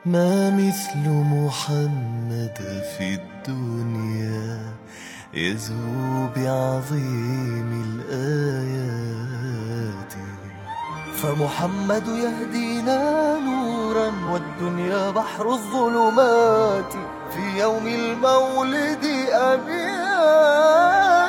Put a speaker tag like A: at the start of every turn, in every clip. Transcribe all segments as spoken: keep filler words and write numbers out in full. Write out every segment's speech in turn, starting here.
A: ما مثل محمد في الدنيا يزهو بعظيم الآيات.
B: فمحمد يهدينا نورا والدنيا بحر الظلمات. في يوم المولد أبياتي.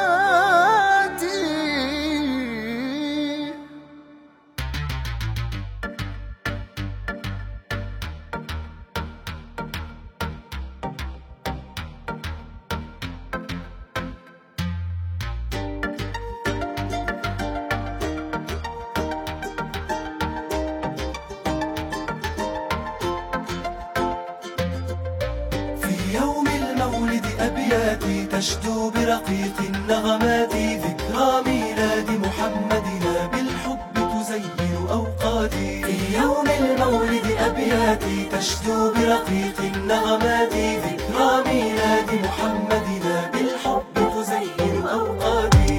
C: يوم المولد أبياتي تشدو برقيق النغمات. ذكرى ميلاد محمدنا بالحب تزين أوقاتي. في يوم المولد أبياتي تشدو برقيق النغمات. ذكرى ميلاد محمدنا بالحب تزين أوقاتي.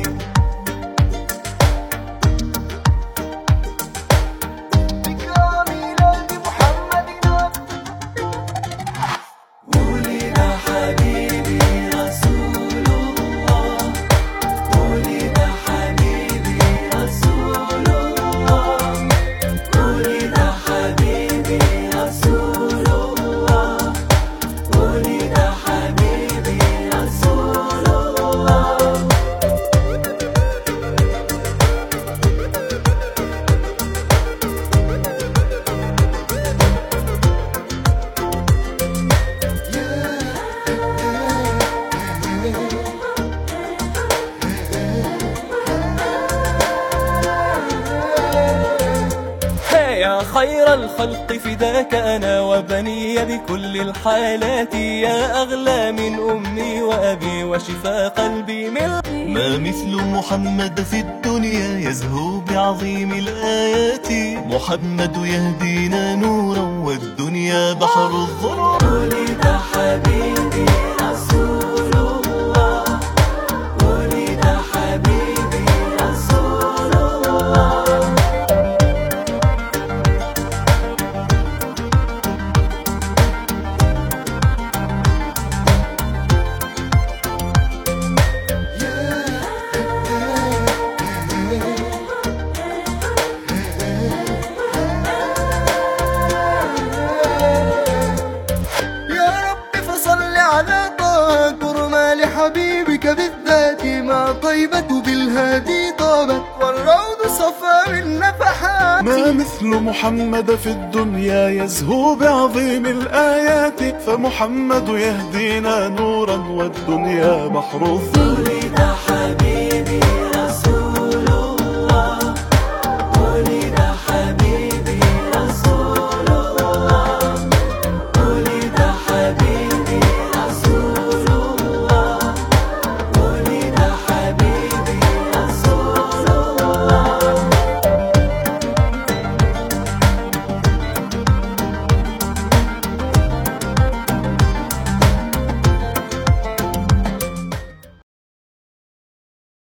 C: يا خير الخلق فداك أنا وبني بكل الحالات. يا أغلى من أمي وأبي وشفاء قلبي من.
A: ما مثل محمد في الدنيا يزهو بعظيم الآيات. محمد يهدينا نورا والدنيا بحر الظلمات.
C: ولد حبيبي رسول الله. ولد حبيبي رسول الله.
B: حبيبك بالذات ما طيبة بالهادي طابت والروض صفى من نفحات.
D: ما مثل محمد في الدنيا يزهو بعظيم الآيات. فمحمد يهدينا نورا والدنيا بحر الظلمات.